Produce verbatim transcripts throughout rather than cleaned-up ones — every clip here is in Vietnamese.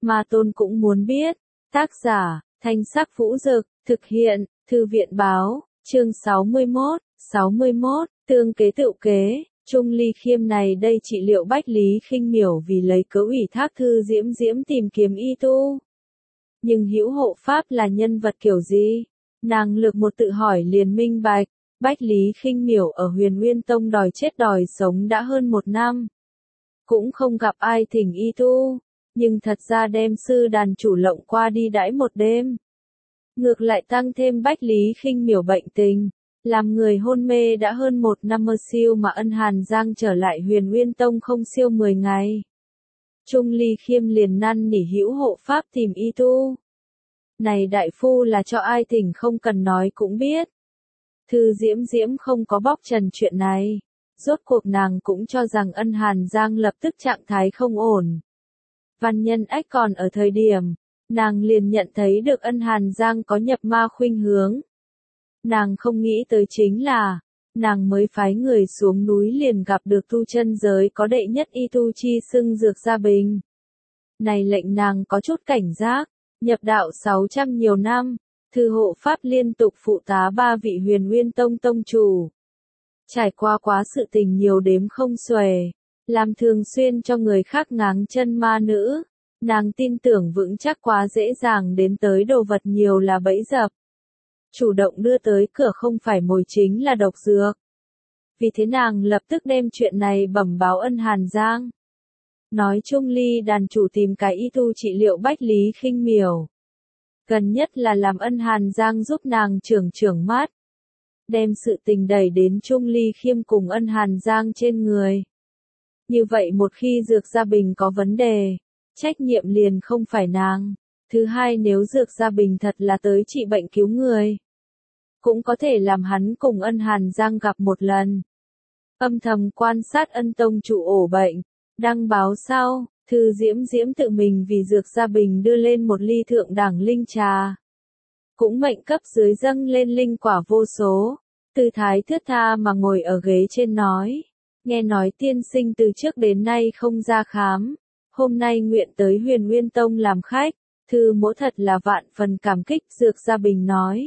Ma Tôn cũng muốn biết. Tác giả, Thanh Sắc Vũ Dực, thực hiện, Thư viện Báo, chương sáu mươi mốt, sáu mươi mốt, tương kế tựu kế, Trung Ly Khiêm này đây trị liệu Bách Lý Khinh Miểu vì lấy cớ ủy thác Thư Diễm Diễm tìm kiếm y tu. Nhưng hữu hộ pháp là nhân vật kiểu gì? Nàng lược một tự hỏi liền minh bạch, Bách Lý Khinh Miểu ở Huyền Nguyên Tông đòi chết đòi sống đã hơn một năm. Cũng không gặp ai thỉnh y tu, nhưng thật ra đem sư đàn chủ lộng qua đi đãi một đêm. Ngược lại tăng thêm Bách Lý Khinh Miểu bệnh tình, làm người hôn mê đã hơn một năm mơ siêu mà Ân Hàn Giang trở lại Huyền Nguyên Tông không siêu mười ngày. Trung Ly Khiêm liền năn nỉ hữu hộ pháp tìm y tu. Này đại phu là cho ai thỉnh không cần nói cũng biết. Thư Diễm Diễm không có bóc trần chuyện này. Rốt cuộc nàng cũng cho rằng Ân Hàn Giang lập tức trạng thái không ổn. Văn Nhân Ách còn ở thời điểm, nàng liền nhận thấy được Ân Hàn Giang có nhập ma khuynh hướng. Nàng không nghĩ tới chính là, nàng mới phái người xuống núi liền gặp được tu chân giới có đệ nhất y tu chi xưng Dược Gia Bình. Này lệnh nàng có chút cảnh giác, nhập đạo sáu trăm nhiều năm, thư hộ pháp liên tục phụ tá ba vị Huyền Nguyên Tông tông chủ. Trải qua quá sự tình nhiều đếm không xuể, làm thường xuyên cho người khác ngáng chân ma nữ, nàng tin tưởng vững chắc quá dễ dàng đến tới đồ vật nhiều là bẫy dập. Chủ động đưa tới cửa không phải mồi chính là độc dược. Vì thế nàng lập tức đem chuyện này bẩm báo Ân Hàn Giang. Nói Trung Ly đàn chủ tìm cái y tu trị liệu Bách Lý Khinh Miểu. Gần nhất là làm Ân Hàn Giang giúp nàng trưởng trưởng mắt. Đem sự tình đẩy đến Trung Ly Khiêm cùng Ân Hàn Giang trên người. Như vậy một khi Dược Gia Bình có vấn đề, trách nhiệm liền không phải nàng. Thứ hai nếu Dược Gia Bình thật là tới trị bệnh cứu người, cũng có thể làm hắn cùng Ân Hàn Giang gặp một lần. Âm thầm quan sát Ân Tông chủ ổ bệnh, đăng báo sau, Thư Diễm Diễm tự mình vì Dược Gia Bình đưa lên một ly thượng đẳng linh trà. Cũng mệnh cấp dưới dâng lên linh quả vô số, tư thái thướt tha mà ngồi ở ghế trên nói. Nghe nói tiên sinh từ trước đến nay không ra khám, hôm nay nguyện tới Huyền Nguyên Tông làm khách, Thư mỗ thật là vạn phần cảm kích. Dược Gia Bình nói.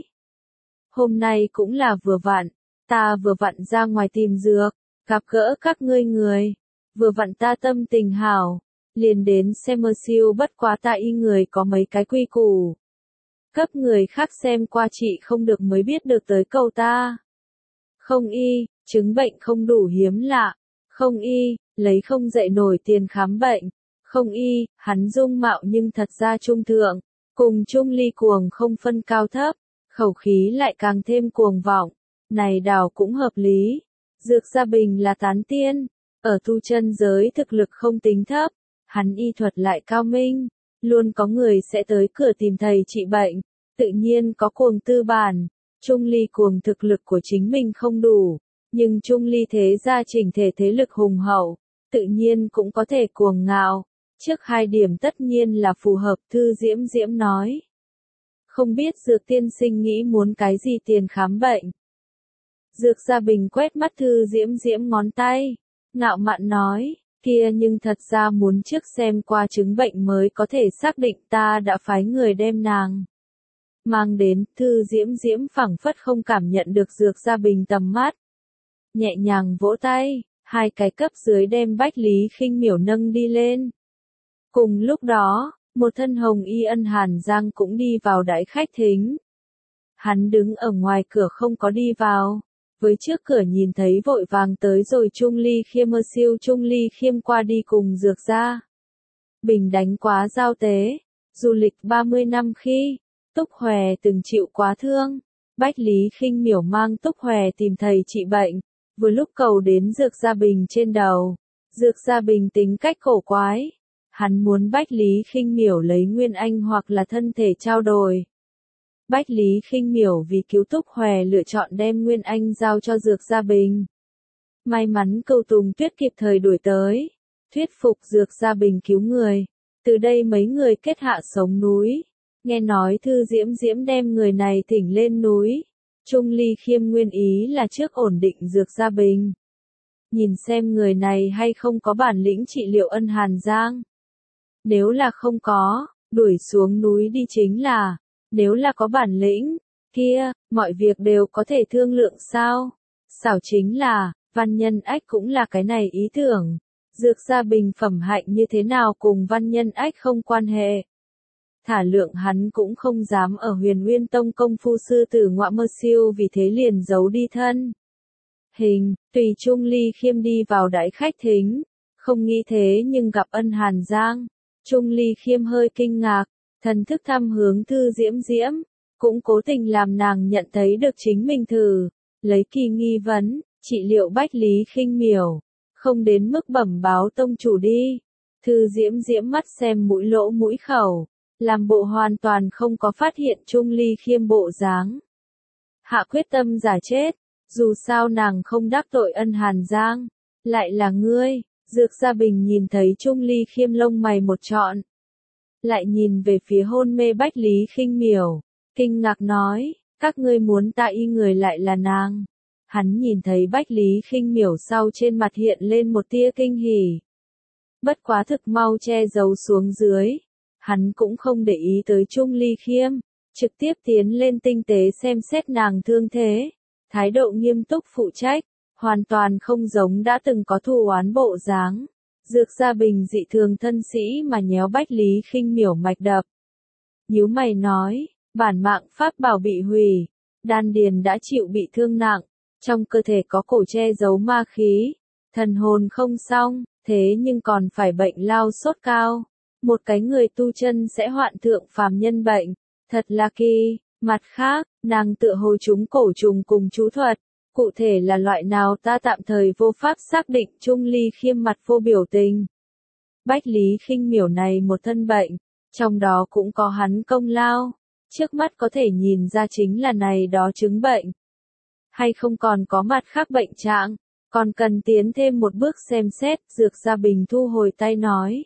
Hôm nay cũng là vừa vặn, ta vừa vặn ra ngoài tìm dược, gặp gỡ các ngươi người, vừa vặn ta tâm tình hảo, liền đến xem mơ siêu bất quá ta y người có mấy cái quy củ. Cấp người khác xem qua chị không được mới biết được tới cầu ta. Không y, chứng bệnh không đủ hiếm lạ, không y, lấy không dậy nổi tiền khám bệnh, không y, hắn dung mạo nhưng thật ra trung thượng, cùng Trung Ly cuồng không phân cao thấp, khẩu khí lại càng thêm cuồng vọng, này đảo cũng hợp lý. Dược Gia Bình là tán tiên, ở tu chân giới thực lực không tính thấp, hắn y thuật lại cao minh, luôn có người sẽ tới cửa tìm thầy trị bệnh, tự nhiên có cuồng tư bản. Trung Ly cuồng thực lực của chính mình không đủ, nhưng Trung Ly thế gia chỉnh thể thế lực hùng hậu, tự nhiên cũng có thể cuồng ngạo. Trước hai điểm tất nhiên là phù hợp. Thư Diễm Diễm nói. Không biết Dược tiên sinh nghĩ muốn cái gì tiền khám bệnh. Dược Gia Bình quét mắt Thư Diễm Diễm ngón tay, ngạo mạn nói, kia nhưng thật ra muốn trước xem qua chứng bệnh mới có thể xác định. Ta đã phái người đem nàng mang đến. Thư Diễm Diễm phảng phất không cảm nhận được Dược Gia Bình tầm mắt, nhẹ nhàng vỗ tay, hai cái cấp dưới đem Bách Lý Khinh Miểu nâng đi lên. Cùng lúc đó, một thân hồng y Ân Hàn Giang cũng đi vào đại khách thính. Hắn đứng ở ngoài cửa không có đi vào, với trước cửa nhìn thấy vội vàng tới rồi Trung Ly Khiêm mơ siêu. Trung Ly Khiêm qua đi cùng Dược Gia Bình đánh quá giao tế, du lịch ba mươi năm khi, Túc Hòe từng chịu quá thương, Bách Lý Khinh Miểu mang Túc Hòe tìm thầy trị bệnh, vừa lúc cầu đến Dược Gia Bình trên đầu. Dược Gia Bình tính cách cổ quái, hắn muốn Bách Lý Khinh Miểu lấy Nguyên Anh hoặc là thân thể trao đổi. Bách Lý Khinh Miểu vì cứu Túc Hòe lựa chọn đem Nguyên Anh giao cho Dược Gia Bình. May mắn Cửu Tùng Tuyết kịp thời đuổi tới, thuyết phục Dược Gia Bình cứu người. Từ đây mấy người kết hạ sống núi. Nghe nói Thư Diễm Diễm đem người này thỉnh lên núi. Trung Ly Khiêm nguyên ý là trước ổn định Dược Gia Bình. Nhìn xem người này hay không có bản lĩnh trị liệu Ân Hàn Giang. Nếu là không có, đuổi xuống núi đi chính là, nếu là có bản lĩnh, kia, mọi việc đều có thể thương lượng sao? Xảo chính là, Văn Nhân Ách cũng là cái này ý tưởng. Dược Gia Bình phẩm hạnh như thế nào cùng Văn Nhân Ách không quan hệ. Thả lượng hắn cũng không dám ở Huyền Nguyên Tông công phu sư tử ngọa mơ siêu vì thế liền giấu đi thân. Hình, tùy Trung Ly Khiêm đi vào đãi khách thính, không nghĩ thế nhưng gặp Ân Hàn Giang. Trung Ly Khiêm hơi kinh ngạc, thần thức thăm hướng Thư Diễm Diễm, cũng cố tình làm nàng nhận thấy được chính mình thử, lấy kỳ nghi vấn, trị liệu Bách Lý Khinh Miểu, không đến mức bẩm báo tông chủ đi. Thư Diễm Diễm mắt xem mũi lỗ mũi khẩu, làm bộ hoàn toàn không có phát hiện Trung Ly Khiêm bộ dáng. Hạ quyết tâm giả chết, dù sao nàng không đắc tội Ân Hàn Giang, lại là ngươi. Dược Gia Bình nhìn thấy Trung Ly Khiêm lông mày một trọn, lại nhìn về phía hôn mê Bách Lý Khinh Miểu, kinh ngạc nói, các ngươi muốn ta y người lại là nàng. Hắn nhìn thấy Bách Lý Khinh Miểu sau trên mặt hiện lên một tia kinh hỉ. Bất quá thực mau che giấu xuống dưới, hắn cũng không để ý tới Trung Ly Khiêm, trực tiếp tiến lên tinh tế xem xét nàng thương thế, thái độ nghiêm túc phụ trách, hoàn toàn không giống đã từng có thù oán bộ dáng. Dược Gia Bình dị thường thân sĩ mà nhéo Bách Lý Khinh Miểu mạch đập. Nhíu mày nói, bản mạng pháp bảo bị hủy, đan điền đã chịu bị thương nặng, trong cơ thể có cổ che giấu ma khí, thần hồn không xong, thế nhưng còn phải bệnh lao sốt cao. Một cái người tu chân sẽ hoạn thượng phàm nhân bệnh, thật là kỳ. Mặt khác, nàng tựa hồ chúng cổ trùng cùng chú thuật, cụ thể là loại nào ta tạm thời vô pháp xác định. Trung Ly Khiêm mặt vô biểu tình. Bách Lý Khinh Miểu này một thân bệnh, trong đó cũng có hắn công lao, trước mắt có thể nhìn ra chính là này đó chứng bệnh. Hay không còn có mặt khác bệnh trạng, còn cần tiến thêm một bước xem xét. Dược Gia Bình thu hồi tay nói,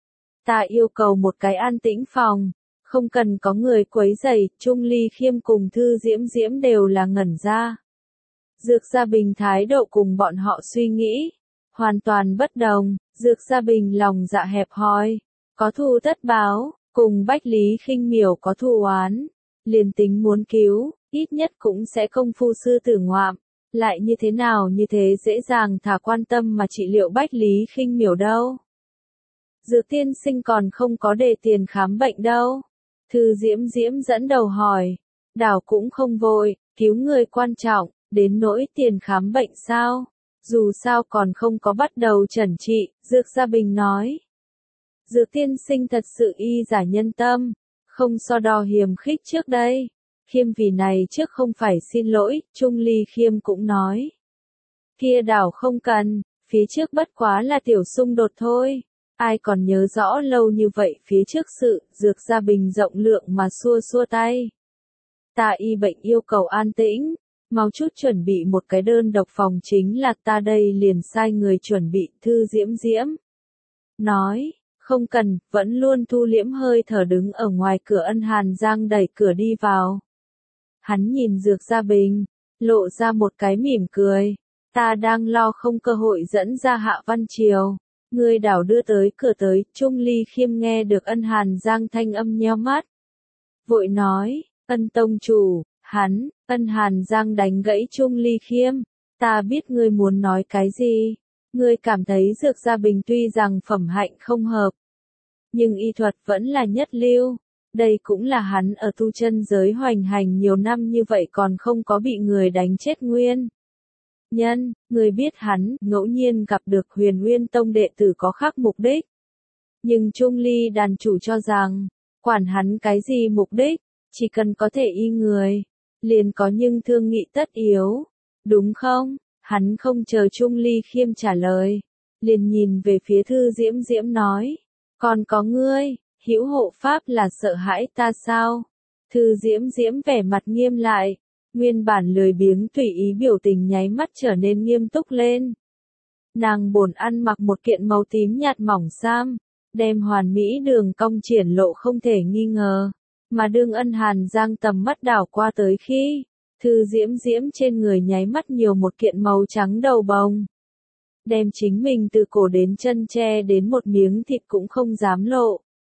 ta yêu cầu một cái an tĩnh phòng, không cần có người quấy rầy. Trung Ly Khiêm cùng Thư Diễm Diễm đều là ngẩn ra. Dược Gia Bình thái độ cùng bọn họ suy nghĩ hoàn toàn bất đồng. Dược Gia Bình lòng dạ hẹp hòi, có thù tất báo, cùng Bách Lý Khinh Miểu có thù oán, liền tính muốn cứu, ít nhất cũng sẽ công phu sư tử ngoạm, lại như thế nào như thế dễ dàng thả quan tâm mà trị liệu Bách Lý Khinh Miểu đâu. Dược tiên sinh còn không có đề tiền khám bệnh đâu. Thư Diễm Diễm dẫn đầu hỏi, đảo cũng không vội, cứu người quan trọng, đến nỗi tiền khám bệnh sao? Dù sao còn không có bắt đầu chẩn trị. Dược Gia Bình nói. Dược tiên sinh thật sự y giả nhân tâm, không so đo hiềm khích trước đây. Khiêm vì này trước không phải xin lỗi. Trung Ly Khiêm cũng nói, kia đảo không cần, phía trước bất quá là tiểu xung đột thôi. Ai còn nhớ rõ lâu như vậy phía trước sự. Dược Gia Bình rộng lượng mà xua xua tay. Ta y bệnh yêu cầu an tĩnh, mau chút chuẩn bị một cái đơn độc phòng chính là ta đây liền sai người chuẩn bị. Thư Diễm Diễm nói, không cần, vẫn luôn thu liễm hơi thở đứng ở ngoài cửa. Ân Hàn Giang đẩy cửa đi vào. Hắn nhìn Dược Gia Bình, lộ ra một cái mỉm cười. Ta đang lo không cơ hội dẫn ra Hạ Văn Triều, ngươi đảo đưa tới cửa tới. Trung Ly Khiêm nghe được Ân Hàn Giang thanh âm nheo mắt, vội nói, Ân tông chủ. Hắn, Ân Hàn Giang đánh gãy Trung Ly Khiêm, ta biết ngươi muốn nói cái gì. Ngươi cảm thấy Dược Gia Bình tuy rằng phẩm hạnh không hợp, nhưng y thuật vẫn là nhất lưu. Đây cũng là hắn ở tu chân giới hoành hành nhiều năm như vậy còn không có bị người đánh chết nguyên nhân. Người biết hắn ngẫu nhiên gặp được Huyền Nguyên Tông đệ tử có khác mục đích, nhưng Trung Ly đàn chủ cho rằng, quản hắn cái gì mục đích, chỉ cần có thể y người, liền có nhưng thương nghị tất yếu, đúng không? Hắn không chờ Trung Ly Khiêm trả lời, liền nhìn về phía Thư Diễm Diễm nói, còn có ngươi, hữu hộ pháp là sợ hãi ta sao? Thư Diễm Diễm vẻ mặt nghiêm lại, nguyên bản lười biếng tùy ý biểu tình nháy mắt trở nên nghiêm túc lên. Nàng bổn ăn mặc một kiện màu tím nhạt mỏng sam, đem hoàn mỹ đường cong triển lộ không thể nghi ngờ, mà đương Ân Hàn Giang tầm mắt đảo qua tới khi, Thư Diễm Diễm trên người nháy mắt nhiều một kiện màu trắng đầu bồng, đem chính mình từ cổ đến chân che đến một miếng thịt cũng không dám lộ.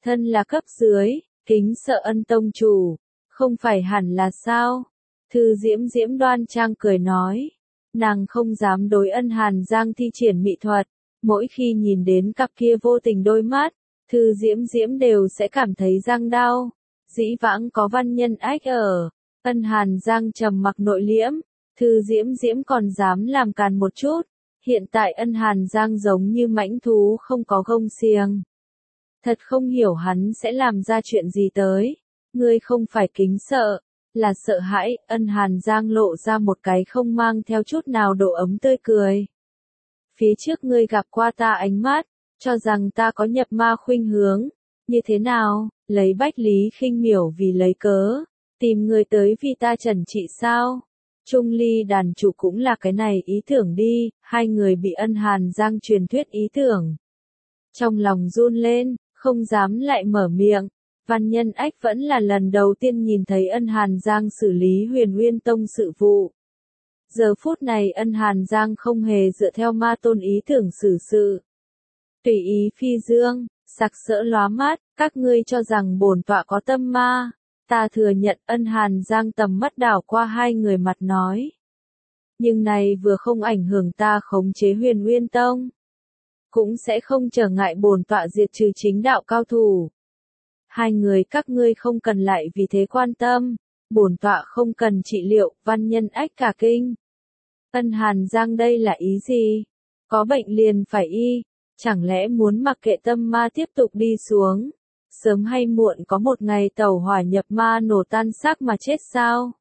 Thân là cấp dưới, kính sợ Ân tông chủ, không phải hẳn là sao? Thư Diễm Diễm đoan trang cười nói, nàng không dám đối Ân Hàn Giang thi triển mỹ thuật, mỗi khi nhìn đến cặp kia vô tình đôi mắt, Thư Diễm Diễm đều sẽ cảm thấy răng đau. Dĩ vãng có Văn Nhân Ách ở, Ân Hàn Giang trầm mặc nội liễm, Thư Diễm Diễm còn dám làm càn một chút, hiện tại Ân Hàn Giang giống như mãnh thú không có gông xiềng. Thật không hiểu hắn sẽ làm ra chuyện gì tới. Ngươi không phải kính sợ, là sợ hãi. Ân Hàn Giang lộ ra một cái không mang theo chút nào độ ấm tươi cười. Phía trước ngươi gặp qua ta ánh mắt, cho rằng ta có nhập ma khuynh hướng. Như thế nào, lấy Bách Lý Khinh Miểu vì lấy cớ, tìm người tới vì ta trần trị sao? Trung Ly đàn chủ cũng là cái này ý tưởng đi, hai người bị Ân Hàn Giang truyền thuyết ý tưởng. Trong lòng run lên, không dám lại mở miệng. Văn Nhân Ách vẫn là lần đầu tiên nhìn thấy Ân Hàn Giang xử lý Huyền Nguyên Tông sự vụ. Giờ phút này Ân Hàn Giang không hề dựa theo ma tôn ý tưởng xử sự. Tùy ý phi dương, sặc sỡ lóa mắt, các ngươi cho rằng bổn tọa có tâm ma. Ta thừa nhận. Ân Hàn Giang tầm mắt đảo qua hai người mặt nói. Nhưng này vừa không ảnh hưởng ta khống chế Huyền Nguyên Tông. Cũng sẽ không trở ngại bổn tọa diệt trừ chính đạo cao thủ. Hai người các ngươi không cần lại vì thế quan tâm, bổn tọa không cần trị liệu. Văn Nhân Ách cả kinh. Ân Hàn Giang đây là ý gì? Có bệnh liền phải y, chẳng lẽ muốn mặc kệ tâm ma tiếp tục đi xuống? Sớm hay muộn có một ngày tẩu hỏa nhập ma nổ tan xác mà chết sao?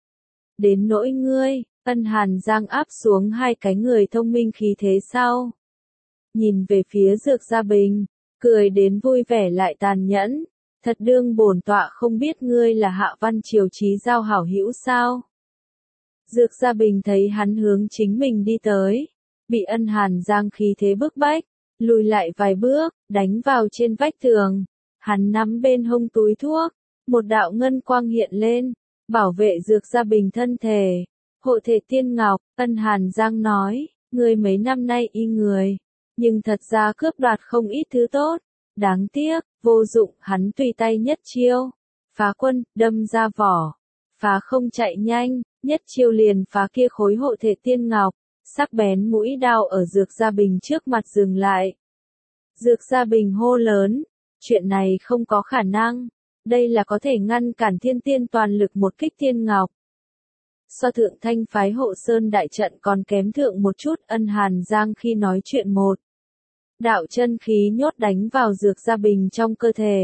Đến nỗi ngươi, Ân Hàn Giang áp xuống hai cái người thông minh khí thế sau. Nhìn về phía Dược Gia Bình, cười đến vui vẻ lại tàn nhẫn. Thật đương bổn tọa không biết ngươi là Hạ Văn Triều chí giao hảo hữu sao? Dược Gia Bình thấy hắn hướng chính mình đi tới, bị Ân Hàn Giang khí thế bức bách, lùi lại vài bước, đánh vào trên vách tường. Hắn nắm bên hông túi thuốc, một đạo ngân quang hiện lên, bảo vệ Dược Gia Bình thân thể. Hộ thể tiên ngọc. Ân Hàn Giang nói, ngươi mấy năm nay y người, nhưng thật ra cướp đoạt không ít thứ tốt. Đáng tiếc, vô dụng. Hắn tùy tay nhất chiêu, phá quân, đâm ra vỏ, phá không chạy nhanh, nhất chiêu liền phá kia khối hộ thể tiên ngọc, sắc bén mũi đao ở Dược Gia Bình trước mặt dừng lại. Dược Gia Bình hô lớn, chuyện này không có khả năng, đây là có thể ngăn cản thiên tiên toàn lực một kích tiên ngọc. So thượng thanh phái hộ sơn đại trận còn kém thượng một chút. Ân Hàn Giang khi nói chuyện một đạo chân khí nhốt đánh vào Dược Gia Bình trong cơ thể.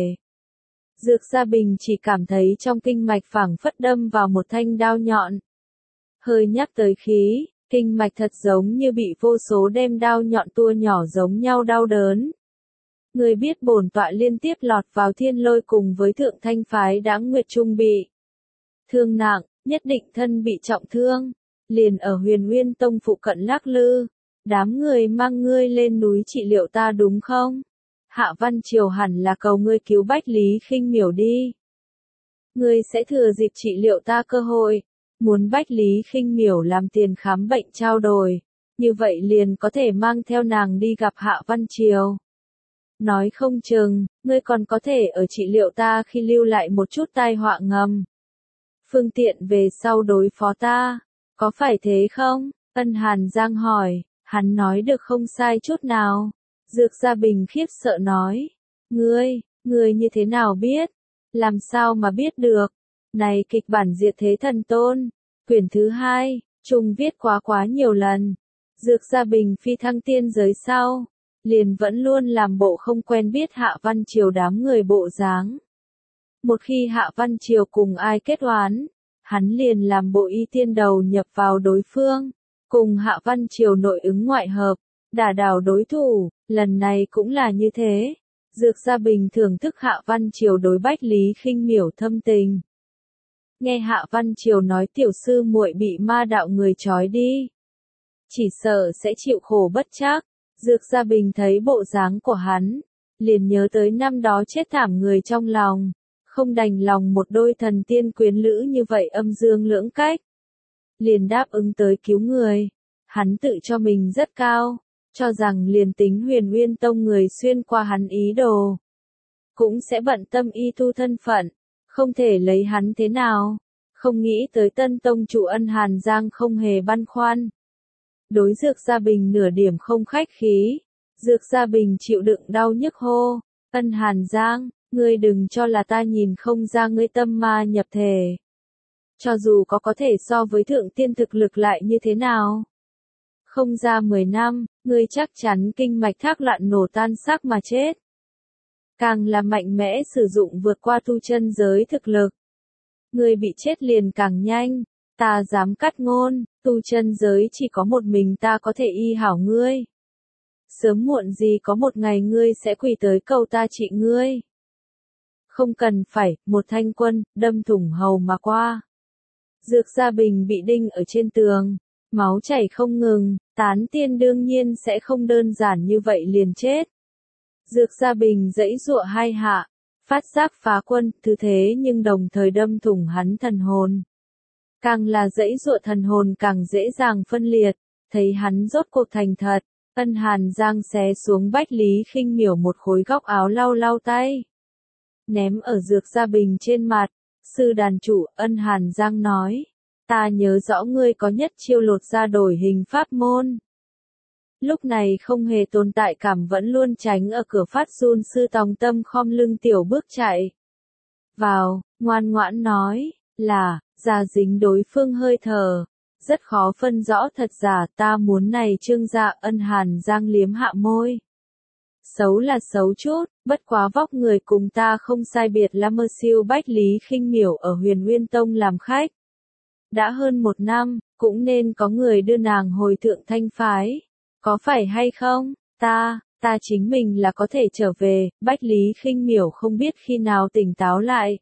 Dược Gia Bình chỉ cảm thấy trong kinh mạch phảng phất đâm vào một thanh đao nhọn. Hơi nhắc tới khí, kinh mạch thật giống như bị vô số đem đao nhọn tua nhỏ giống nhau đau đớn. Người biết bổn tọa liên tiếp lọt vào thiên lôi cùng với thượng thanh phái Đãng Nguyệt Trung bị thương nặng, nhất định thân bị trọng thương, liền ở Huyền Nguyên Tông phụ cận lắc lư. Đám người mang ngươi lên núi trị liệu ta đúng không? Hạ Văn Triều hẳn là cầu ngươi cứu Bách Lý Khinh Miểu đi. Ngươi sẽ thừa dịp trị liệu ta cơ hội, muốn Bách Lý Khinh Miểu làm tiền khám bệnh trao đổi, như vậy liền có thể mang theo nàng đi gặp Hạ Văn Triều. Nói không chừng, ngươi còn có thể ở trị liệu ta khi lưu lại một chút tai họa ngầm. Phương tiện về sau đối phó ta, có phải thế không? Ân Hàn Giang hỏi, hắn nói được không sai chút nào. Dược Gia Bình khiếp sợ nói, ngươi, ngươi như thế nào biết? Làm sao mà biết được? Này kịch bản Diệt Thế Thần Tôn, quyển thứ hai, Trung viết quá quá nhiều lần. Dược Gia Bình phi thăng tiên giới sau, liền vẫn luôn làm bộ không quen biết Hạ Văn Triều đám người bộ dáng. Một khi Hạ Văn Triều cùng ai kết oán, hắn liền làm bộ y tiên đầu nhập vào đối phương, cùng Hạ Văn Triều nội ứng ngoại hợp, đả đảo đối thủ. Lần này cũng là như thế. Dược Gia Bình thưởng thức Hạ Văn Triều đối Bách Lý Khinh Miểu thâm tình. Nghe Hạ Văn Triều nói tiểu sư muội bị ma đạo người trói đi, chỉ sợ sẽ chịu khổ bất trắc. Dược Gia Bình thấy bộ dáng của hắn, liền nhớ tới năm đó chết thảm người trong lòng, không đành lòng một đôi thần tiên quyến lữ như vậy âm dương lưỡng cách, liền đáp ứng tới cứu người. Hắn tự cho mình rất cao, cho rằng liền tính Huyền Nguyên Tông người xuyên qua hắn ý đồ, cũng sẽ bận tâm y tu thân phận, không thể lấy hắn thế nào. Không nghĩ tới Tân tông chủ Ân Hàn Giang không hề băn khoăn. Đối Dược Gia Bình nửa điểm không khách khí. Dược Gia Bình chịu đựng đau nhức hô, Ân Hàn Giang, ngươi đừng cho là ta nhìn không ra ngươi tâm ma nhập thể. Cho dù có có thể so với thượng tiên thực lực lại như thế nào. Không ra mười năm, ngươi chắc chắn kinh mạch thác loạn nổ tan xác mà chết. Càng là mạnh mẽ sử dụng vượt qua tu chân giới thực lực. Ngươi bị chết liền càng nhanh, ta dám cắt ngôn, tu chân giới chỉ có một mình ta có thể y hảo ngươi. Sớm muộn gì có một ngày ngươi sẽ quỳ tới cầu ta trị ngươi. Không cần phải, một thanh quân, đâm thủng hầu mà qua. Dược Gia Bình bị đinh ở trên tường, máu chảy không ngừng, tán tiên đương nhiên sẽ không đơn giản như vậy liền chết. Dược Gia Bình giãy giụa hai hạ, phát giác phá quân, thứ thế nhưng đồng thời đâm thủng hắn thần hồn. Càng là giãy giụa thần hồn càng dễ dàng phân liệt, thấy hắn rốt cuộc thành thật, Ân Hàn Giang xé xuống Bách Lý Khinh Miểu một khối góc áo lau lau tay. Ném ở Dược Gia Bình trên mặt, sư đàn chủ, Ân Hàn Giang nói, ta nhớ rõ ngươi có nhất chiêu lột ra đổi hình pháp môn. Lúc này không hề tồn tại cảm vẫn luôn tránh ở cửa phát run sư tòng tâm khom lưng tiểu bước chạy. Vào, ngoan ngoãn nói, là, già dính đối phương hơi thở. Rất khó phân rõ thật giả, ta muốn này trương dạ. Ân Hàn Giang liếm hạ môi. Xấu là xấu chút, bất quá vóc người cùng ta không sai biệt là mơ siêu Bách Lý Khinh Miểu ở Huyền Nguyên Tông làm khách. Đã hơn một năm, cũng nên có người đưa nàng hồi thượng thanh phái. Có phải hay không? Ta, ta chính mình là có thể trở về. Bách Lý Khinh Miểu không biết khi nào tỉnh táo lại.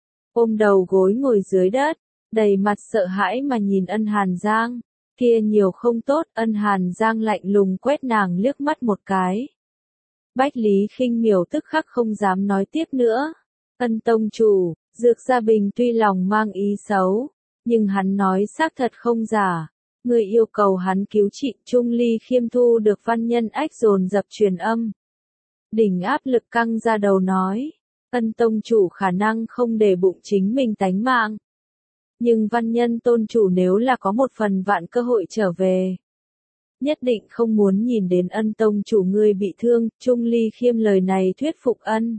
Ôm đầu gối ngồi dưới đất, đầy mặt sợ hãi mà nhìn Ân Hàn Giang. Kia nhiều không tốt. Ân Hàn Giang lạnh lùng quét nàng liếc mắt một cái. Bách Lý Khinh Miểu tức khắc không dám nói tiếp nữa. Ân tông chủ, Dược Gia Bình tuy lòng mang ý xấu, nhưng hắn nói xác thật không giả. Người yêu cầu hắn cứu trị. Trung Ly Khiêm thu được văn nhân ách dồn dập truyền âm. Đỉnh áp lực căng ra đầu nói, Ân tông chủ khả năng không để bụng chính mình tánh mạng. Nhưng văn nhân tôn chủ nếu là có một phần vạn cơ hội trở về, nhất định không muốn nhìn đến Ân tông chủ ngươi bị thương. Trung Ly Khiêm lời này thuyết phục Ân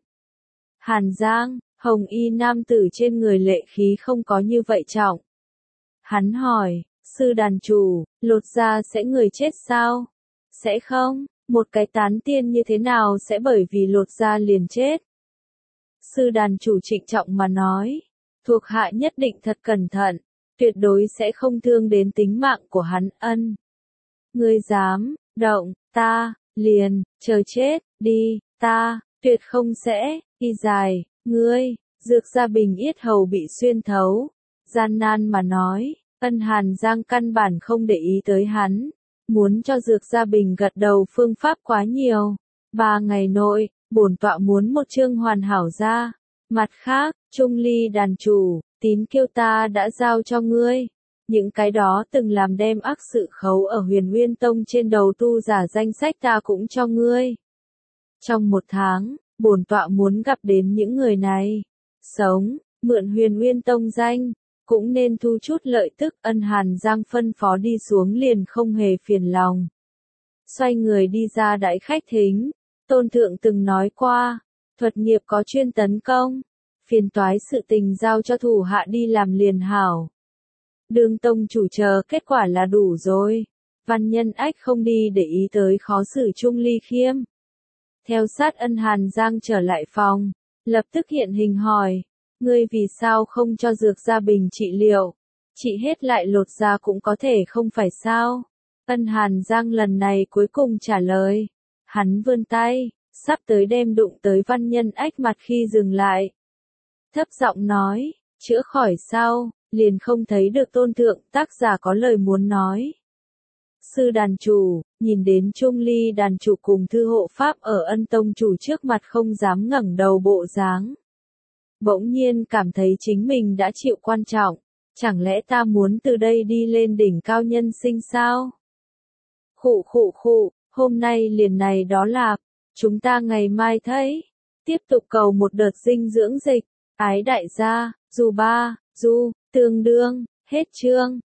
Hàn Giang, hồng y nam tử trên người lệ khí không có như vậy trọng. Hắn hỏi, sư đàn chủ, lột da sẽ người chết sao? Sẽ không, một cái tán tiên như thế nào sẽ bởi vì lột da liền chết? Sư đàn chủ trịnh trọng mà nói, thuộc hạ nhất định thật cẩn thận, tuyệt đối sẽ không thương đến tính mạng của hắn. Ân, ngươi dám, động, ta, liền, chờ chết, đi, ta, tuyệt không sẽ, y dài, ngươi, Dược Gia Bình yết hầu bị xuyên thấu, gian nan mà nói. Ân Hàn Giang căn bản không để ý tới hắn, muốn cho Dược Gia Bình gật đầu phương pháp quá nhiều. Ba ngày nội, bổn tọa muốn một chương hoàn hảo ra. Mặt khác, Trung Ly đàn chủ, tín kiêu ta đã giao cho ngươi. Những cái đó từng làm đem ác sự khấu ở Huyền Nguyên Tông trên đầu tu giả danh sách ta cũng cho ngươi. Trong một tháng, bổn tọa muốn gặp đến những người này. Sống, mượn Huyền Nguyên Tông danh. Cũng nên thu chút lợi tức. Ân Hàn Giang phân phó đi xuống liền không hề phiền lòng. Xoay người đi ra đại khách thính. Tôn thượng từng nói qua, thuật nghiệp có chuyên tấn công, phiền toái sự tình giao cho thủ hạ đi làm liền hảo. Đường tông chủ chờ kết quả là đủ rồi. Văn nhân ách không đi để ý tới khó xử Trung Ly Khiêm. Theo sát Ân Hàn Giang trở lại phòng, lập tức hiện hình hỏi. Ngươi vì sao không cho Dược Gia Bình trị liệu? Trị hết lại lột da cũng có thể không phải sao? Ân Hàn Giang lần này cuối cùng trả lời. Hắn vươn tay, sắp tới đem đụng tới văn nhân ách mặt khi dừng lại. Thấp giọng nói, chữa khỏi sau, liền không thấy được tôn thượng. Tác giả có lời muốn nói. Sư đàn chủ, nhìn đến Trung Ly đàn chủ cùng thư hộ pháp ở Ân tông chủ trước mặt không dám ngẩng đầu bộ dáng. Bỗng nhiên cảm thấy chính mình đã chịu quan trọng, chẳng lẽ ta muốn từ đây đi lên đỉnh cao nhân sinh sao? Khụ khụ khụ, hôm nay liền này đó là, chúng ta ngày mai thấy. tiếp tục cầu một đợt dinh dưỡng dịch. Ái đại gia, dù ba, du, tương đương, hết chương.